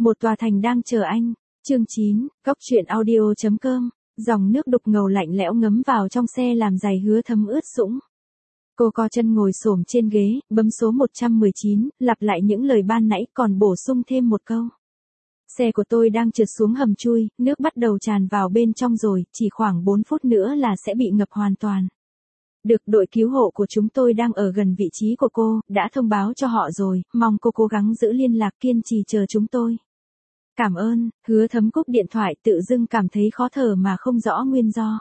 Một tòa thành đang chờ anh. Chương 9, Góc truyện audio.com. Dòng nước đục ngầu lạnh lẽo ngấm vào trong xe làm giày Hứa Thấm ướt sũng. Cô co chân ngồi xổm trên ghế, bấm số 119, lặp lại những lời ban nãy còn bổ sung thêm một câu. Xe của tôi đang trượt xuống hầm chui, nước bắt đầu tràn vào bên trong rồi, chỉ khoảng 4 phút nữa là sẽ bị ngập hoàn toàn. Được, đội cứu hộ của chúng tôi đang ở gần vị trí của cô, đã thông báo cho họ rồi, mong cô cố gắng giữ liên lạc kiên trì chờ chúng tôi. Cảm ơn. Hứa Thấm cúp điện thoại, tự dưng cảm thấy khó thở mà không rõ nguyên do.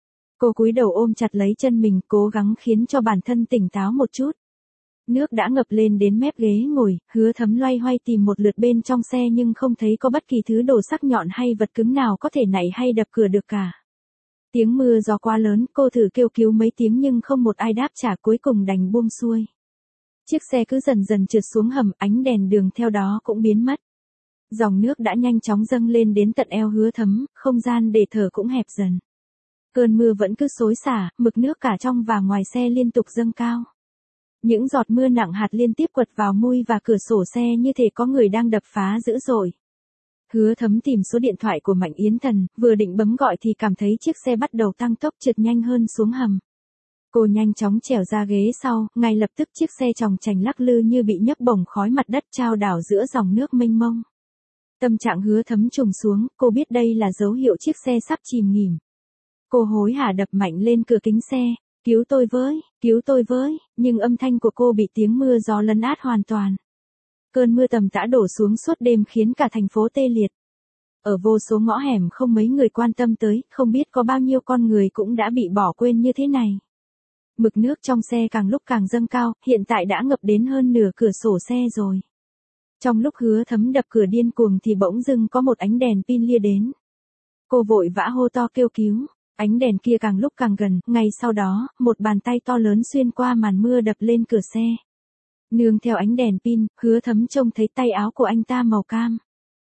Cô cúi đầu ôm chặt lấy chân mình, cố gắng khiến cho bản thân tỉnh táo một chút. Nước đã ngập lên đến mép ghế ngồi, Hứa Thấm loay hoay tìm một lượt bên trong xe nhưng không thấy có bất kỳ thứ đồ sắc nhọn hay vật cứng nào có thể nảy hay đập cửa được cả. Tiếng mưa gió quá lớn, cô thử kêu cứu mấy tiếng nhưng không một ai đáp trả, cuối cùng đành buông xuôi. Chiếc xe cứ dần dần trượt xuống hầm, ánh đèn đường theo đó cũng biến mất. Dòng nước đã nhanh chóng dâng lên đến tận eo Hứa Thấm, không gian để thở cũng hẹp dần. Cơn mưa vẫn cứ xối xả, mực nước cả trong và ngoài xe liên tục dâng cao. Những giọt mưa nặng hạt liên tiếp quật vào mui và cửa sổ xe như thể có người đang đập phá dữ dội. Hứa Thấm tìm số điện thoại của Mạnh Yến Thần, vừa định bấm gọi thì cảm thấy chiếc xe bắt đầu tăng tốc trượt nhanh hơn xuống hầm. Cô nhanh chóng trèo ra ghế sau, ngay lập tức chiếc xe chòng chành lắc lư như bị nhấc bổng khói mặt đất trao đảo giữa dòng nước mênh mông. Tâm trạng Hứa Thấm trùng xuống, cô biết đây là dấu hiệu chiếc xe sắp chìm nghỉm. Cô hối hả đập mạnh lên cửa kính xe, cứu tôi với, nhưng âm thanh của cô bị tiếng mưa gió lấn át hoàn toàn. Cơn mưa tầm tã đổ xuống suốt đêm khiến cả thành phố tê liệt. Ở vô số ngõ hẻm không mấy người quan tâm tới, không biết có bao nhiêu con người cũng đã bị bỏ quên như thế này. Mực nước trong xe càng lúc càng dâng cao, hiện tại đã ngập đến hơn nửa cửa sổ xe rồi. Trong lúc Hứa Thấm đập cửa điên cuồng thì bỗng dưng có một ánh đèn pin lia đến. Cô vội vã hô to kêu cứu, ánh đèn kia càng lúc càng gần, ngay sau đó, một bàn tay to lớn xuyên qua màn mưa đập lên cửa xe. Nương theo ánh đèn pin, Hứa Thấm trông thấy tay áo của anh ta màu cam.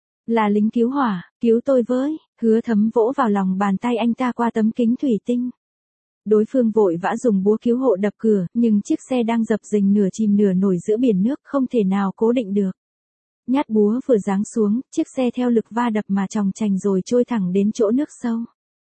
Là lính cứu hỏa, cứu tôi với. Hứa Thấm vỗ vào lòng bàn tay anh ta qua tấm kính thủy tinh. Đối phương vội vã dùng búa cứu hộ đập cửa, nhưng chiếc xe đang dập dềnh nửa chìm nửa nổi giữa biển nước, không thể nào cố định được. Nhát búa vừa giáng xuống, chiếc xe theo lực va đập mà chòng chành rồi trôi thẳng đến chỗ nước sâu.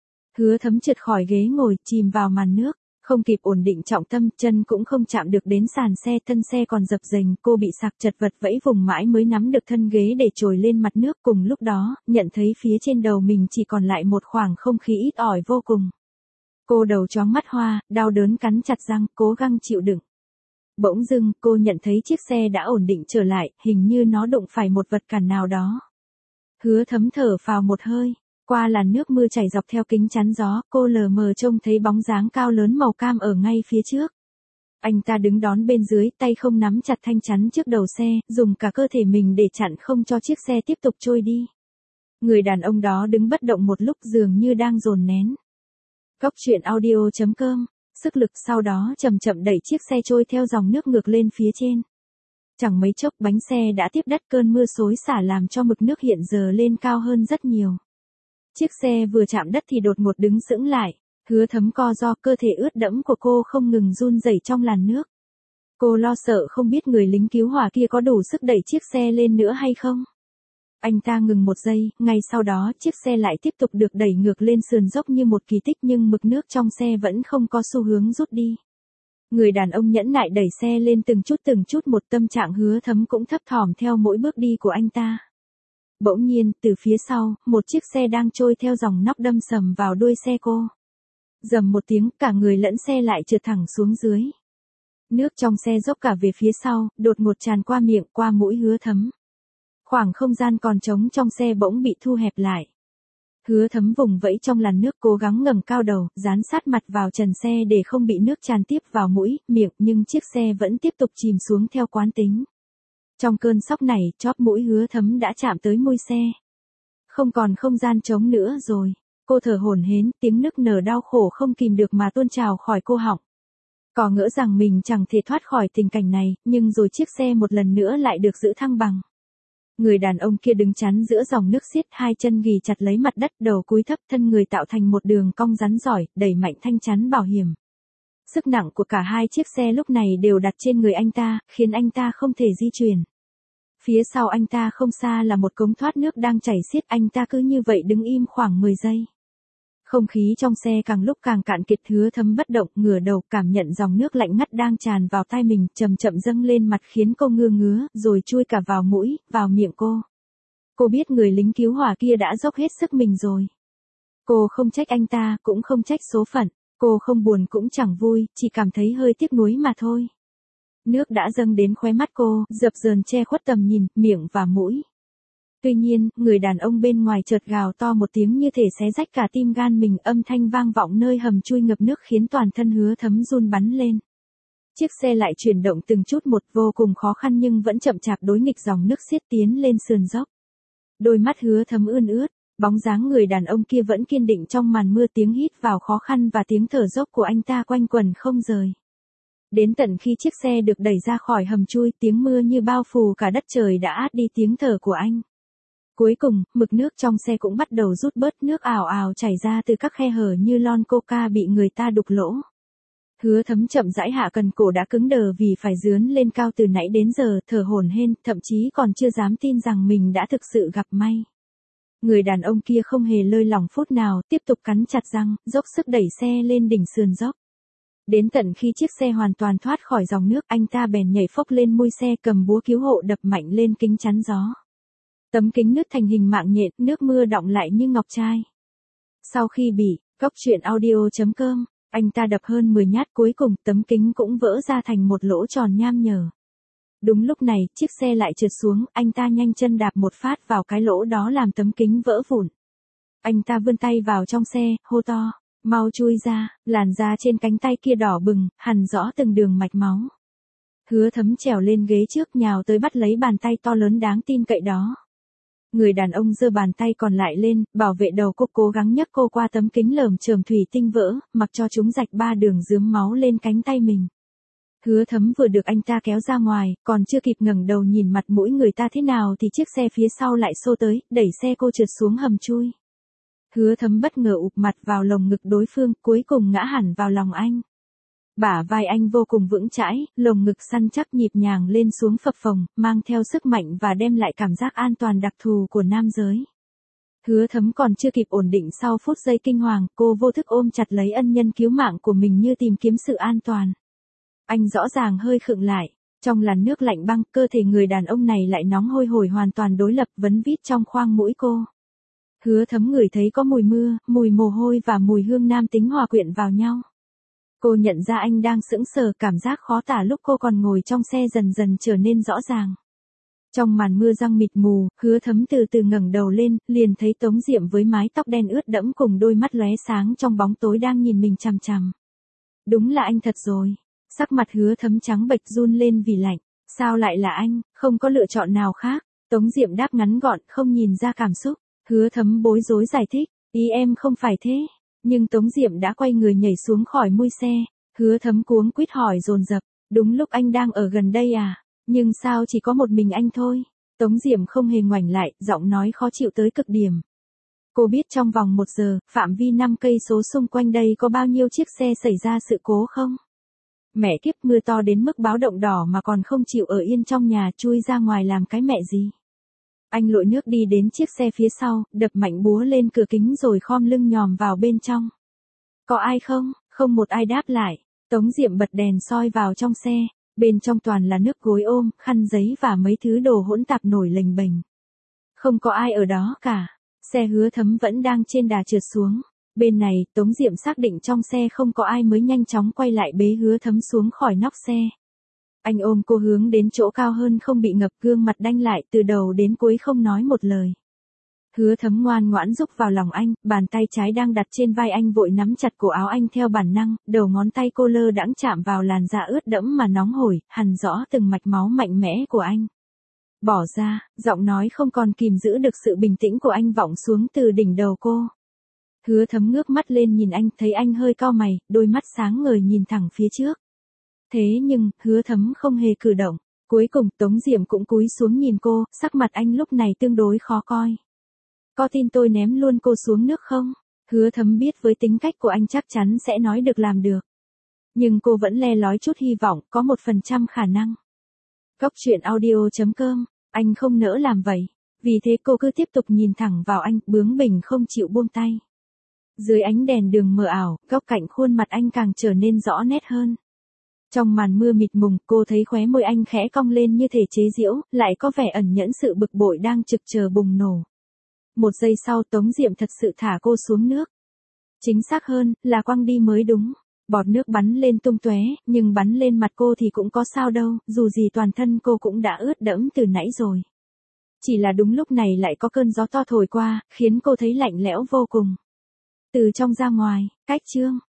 Hứa Thấm trượt khỏi ghế ngồi, chìm vào màn nước. Không kịp ổn định trọng tâm, chân cũng không chạm được đến sàn xe, thân xe còn dập dềnh, cô bị sặc chật vật vẫy vùng mãi mới nắm được thân ghế để trồi lên mặt nước. Cùng lúc đó, nhận thấy phía trên đầu mình chỉ còn lại một khoảng không khí ít ỏi vô cùng. Cô đầu choáng mắt hoa, đau đớn cắn chặt răng, cố gắng chịu đựng. Bỗng dưng, cô nhận thấy chiếc xe đã ổn định trở lại, hình như nó đụng phải một vật cản nào đó. Hứa Thấm thở phào một hơi. Qua làn nước mưa chảy dọc theo kính chắn gió, cô lờ mờ trông thấy bóng dáng cao lớn màu cam ở ngay phía trước. Anh ta đứng đón bên dưới, tay không nắm chặt thanh chắn trước đầu xe, dùng cả cơ thể mình để chặn không cho chiếc xe tiếp tục trôi đi. Người đàn ông đó đứng bất động một lúc dường như đang dồn nén. Góc truyện audio.com. Sức lực sau đó chậm chậm đẩy chiếc xe trôi theo dòng nước ngược lên phía trên. Chẳng mấy chốc bánh xe đã tiếp đất, cơn mưa xối xả làm cho mực nước hiện giờ lên cao hơn rất nhiều. Chiếc xe vừa chạm đất thì đột ngột đứng sững lại. Hứa Thấm co ro, cơ thể ướt đẫm của cô không ngừng run rẩy trong làn nước. Cô lo sợ không biết người lính cứu hỏa kia có đủ sức đẩy chiếc xe lên nữa hay không. Anh ta ngừng một giây, ngay sau đó chiếc xe lại tiếp tục được đẩy ngược lên sườn dốc như một kỳ tích, nhưng mực nước trong xe vẫn không có xu hướng rút đi. Người đàn ông nhẫn nại đẩy xe lên từng chút một, tâm trạng Hứa Thấm cũng thấp thỏm theo mỗi bước đi của anh ta. Bỗng nhiên, từ phía sau, một chiếc xe đang trôi theo dòng nóc đâm sầm vào đuôi xe cô. Rầm một tiếng, cả người lẫn xe lại trượt thẳng xuống dưới. Nước trong xe dốc cả về phía sau, đột ngột tràn qua miệng, qua mũi Hứa Thấm. Khoảng không gian còn trống trong xe bỗng bị thu hẹp lại. Hứa Thấm vùng vẫy trong làn nước, cố gắng ngẩng cao đầu, dán sát mặt vào trần xe để không bị nước tràn tiếp vào mũi, miệng, nhưng chiếc xe vẫn tiếp tục chìm xuống theo quán tính. Trong cơn sốc này, chóp mũi Hứa Thấm đã chạm tới mui xe. Không còn không gian trống nữa rồi. Cô thở hổn hển, tiếng nức nở đau khổ không kìm được mà tuôn trào khỏi cô họng. Có ngỡ rằng mình chẳng thể thoát khỏi tình cảnh này, nhưng rồi chiếc xe một lần nữa lại được giữ thăng bằng. Người đàn ông kia đứng chắn giữa dòng nước xiết, hai chân ghì chặt lấy mặt đất, đầu cúi thấp, thân người tạo thành một đường cong rắn giỏi, đẩy mạnh thanh chắn bảo hiểm. Sức nặng của cả hai chiếc xe lúc này đều đặt trên người anh ta, khiến anh ta không thể di chuyển. Phía sau anh ta không xa là một cống thoát nước đang chảy xiết, anh ta cứ như vậy đứng im khoảng 10 giây. Không khí trong xe càng lúc càng cạn kiệt, Hứa Thấm bất động, ngửa đầu cảm nhận dòng nước lạnh ngắt đang tràn vào tai mình, chậm chậm dâng lên mặt khiến cô ngứa ngứa, rồi chui cả vào mũi, vào miệng cô. Cô biết người lính cứu hỏa kia đã dốc hết sức mình rồi. Cô không trách anh ta, cũng không trách số phận, cô không buồn cũng chẳng vui, chỉ cảm thấy hơi tiếc nuối mà thôi. Nước đã dâng đến khóe mắt cô, dập dờn che khuất tầm nhìn, miệng và mũi. Tuy nhiên, người đàn ông bên ngoài chợt gào to một tiếng như thể xé rách cả tim gan mình, âm thanh vang vọng nơi hầm chui ngập nước khiến toàn thân Hứa Thấm run bắn lên. Chiếc xe lại chuyển động từng chút một, vô cùng khó khăn nhưng vẫn chậm chạp đối nghịch dòng nước xiết tiến lên sườn dốc. Đôi mắt Hứa Thấm ươn ướt, bóng dáng người đàn ông kia vẫn kiên định trong màn mưa, tiếng hít vào khó khăn và tiếng thở dốc của anh ta quanh quẩn không rời. Đến tận khi chiếc xe được đẩy ra khỏi hầm chui, tiếng mưa như bao phủ cả đất trời đã át đi tiếng thở của anh. Cuối cùng, mực nước trong xe cũng bắt đầu rút bớt, nước ào ào chảy ra từ các khe hở như lon coca bị người ta đục lỗ. Hứa Thấm chậm rãi hạ cần cổ đã cứng đờ vì phải dướn lên cao từ nãy đến giờ, thở hổn hển, thậm chí còn chưa dám tin rằng mình đã thực sự gặp may. Người đàn ông kia không hề lơi lỏng phút nào, tiếp tục cắn chặt răng, dốc sức đẩy xe lên đỉnh sườn dốc. Đến tận khi chiếc xe hoàn toàn thoát khỏi dòng nước, anh ta bèn nhảy phốc lên mui xe, cầm búa cứu hộ đập mạnh lên kính chắn gió. Tấm kính nứt thành hình mạng nhện, nước mưa đọng lại như ngọc trai. Sau khi bị cóc truyện audio.com, anh ta đập hơn 10 nhát, cuối cùng tấm kính cũng vỡ ra thành một lỗ tròn nham nhở. Đúng lúc này, chiếc xe lại trượt xuống, anh ta nhanh chân đạp một phát vào cái lỗ đó làm tấm kính vỡ vụn. Anh ta vươn tay vào trong xe, hô to, mau chui ra, làn da trên cánh tay kia đỏ bừng, hằn rõ từng đường mạch máu. Hứa Thấm trèo lên ghế trước, nhào tới bắt lấy bàn tay to lớn đáng tin cậy đó. Người đàn ông giơ bàn tay còn lại lên, bảo vệ đầu cô, cố gắng nhấc cô qua tấm kính lởm chởm thủy tinh vỡ, mặc cho chúng rạch 3 đường rướm máu lên cánh tay mình. Hứa Thấm vừa được anh ta kéo ra ngoài, còn chưa kịp ngẩng đầu nhìn mặt mũi người ta thế nào thì chiếc xe phía sau lại xô tới, đẩy xe cô trượt xuống hầm chui. Hứa Thấm bất ngờ ụp mặt vào lồng ngực đối phương, cuối cùng ngã hẳn vào lòng anh. Bả vai anh vô cùng vững chãi, lồng ngực săn chắc nhịp nhàng lên xuống phập phồng, mang theo sức mạnh và đem lại cảm giác an toàn đặc thù của nam giới. Hứa Thấm còn chưa kịp ổn định sau phút giây kinh hoàng, cô vô thức ôm chặt lấy ân nhân cứu mạng của mình như tìm kiếm sự an toàn. Anh rõ ràng hơi khựng lại, trong làn nước lạnh băng, cơ thể người đàn ông này lại nóng hôi hổi, hoàn toàn đối lập, vấn vít trong khoang mũi cô. Hứa Thấm ngửi thấy có mùi mưa, mùi mồ hôi và mùi hương nam tính hòa quyện vào nhau. Cô nhận ra anh đang sững sờ, cảm giác khó tả lúc cô còn ngồi trong xe dần dần trở nên rõ ràng. Trong màn mưa giăng mịt mù, Hứa Thấm từ từ ngẩng đầu lên, liền thấy Tống Diệm với mái tóc đen ướt đẫm cùng đôi mắt lóe sáng trong bóng tối đang nhìn mình chằm chằm. Đúng là anh thật rồi. Sắc mặt Hứa Thấm trắng bệch run lên vì lạnh. Sao lại là anh, không có lựa chọn nào khác. Tống Diệm đáp ngắn gọn, không nhìn ra cảm xúc. Hứa Thấm bối rối giải thích, ý em không phải thế. Nhưng Tống Diệm đã quay người nhảy xuống khỏi mui xe. Hứa Thấm cuống quýt hỏi dồn dập, đúng lúc anh đang ở gần đây à? Nhưng sao chỉ có một mình anh thôi? Tống Diệm không hề ngoảnh lại, giọng nói khó chịu tới cực điểm. Cô biết trong vòng 1 giờ, phạm vi 5 cây số xung quanh đây có bao nhiêu chiếc xe xảy ra sự cố không? Mẹ kiếp, mưa to đến mức báo động đỏ mà còn không chịu ở yên trong nhà, chui ra ngoài làm cái mẹ gì? Anh lội nước đi đến chiếc xe phía sau, đập mạnh búa lên cửa kính rồi khom lưng nhòm vào bên trong. Có ai không? Không một ai đáp lại. Tống Diệm bật đèn soi vào trong xe. Bên trong toàn là nước gối ôm, khăn giấy và mấy thứ đồ hỗn tạp nổi lềnh bềnh. Không có ai ở đó cả. Xe Hứa Thấm vẫn đang trên đà trượt xuống. Bên này, Tống Diệm xác định trong xe không có ai mới nhanh chóng quay lại bế Hứa Thấm xuống khỏi nóc xe. Anh ôm cô hướng đến chỗ cao hơn không bị ngập, gương mặt đanh lại, từ đầu đến cuối không nói một lời. Hứa Thấm ngoan ngoãn rúc vào lòng anh, bàn tay trái đang đặt trên vai anh vội nắm chặt cổ áo anh theo bản năng, đầu ngón tay cô lơ đãng chạm vào làn da ướt đẫm mà nóng hổi, hằn rõ từng mạch máu mạnh mẽ của anh. Bỏ ra, giọng nói không còn kìm giữ được sự bình tĩnh của anh vọng xuống từ đỉnh đầu cô. Hứa Thấm ngước mắt lên nhìn anh, thấy anh hơi cau mày, đôi mắt sáng ngời nhìn thẳng phía trước. Thế nhưng, Hứa Thấm không hề cử động. Cuối cùng, Tống Diệm cũng cúi xuống nhìn cô, sắc mặt anh lúc này tương đối khó coi. Có tin tôi ném luôn cô xuống nước không? Hứa Thấm biết với tính cách của anh chắc chắn sẽ nói được làm được. Nhưng cô vẫn le lói chút hy vọng, có 1% khả năng. Cóc truyện audio.com Anh không nỡ làm vậy. Vì thế cô cứ tiếp tục nhìn thẳng vào anh, bướng bỉnh không chịu buông tay. Dưới ánh đèn đường mờ ảo, góc cạnh khuôn mặt anh càng trở nên rõ nét hơn. Trong màn mưa mịt mùng, cô thấy khóe môi anh khẽ cong lên như thể chế giễu, lại có vẻ ẩn nhẫn sự bực bội đang trực chờ bùng nổ. Một giây sau Tống Diệm thật sự thả cô xuống nước. Chính xác hơn, là quăng đi mới đúng. Bọt nước bắn lên tung tóe, nhưng bắn lên mặt cô thì cũng có sao đâu, dù gì toàn thân cô cũng đã ướt đẫm từ nãy rồi. Chỉ là đúng lúc này lại có cơn gió to thổi qua, khiến cô thấy lạnh lẽo vô cùng. Từ trong ra ngoài, cách chương.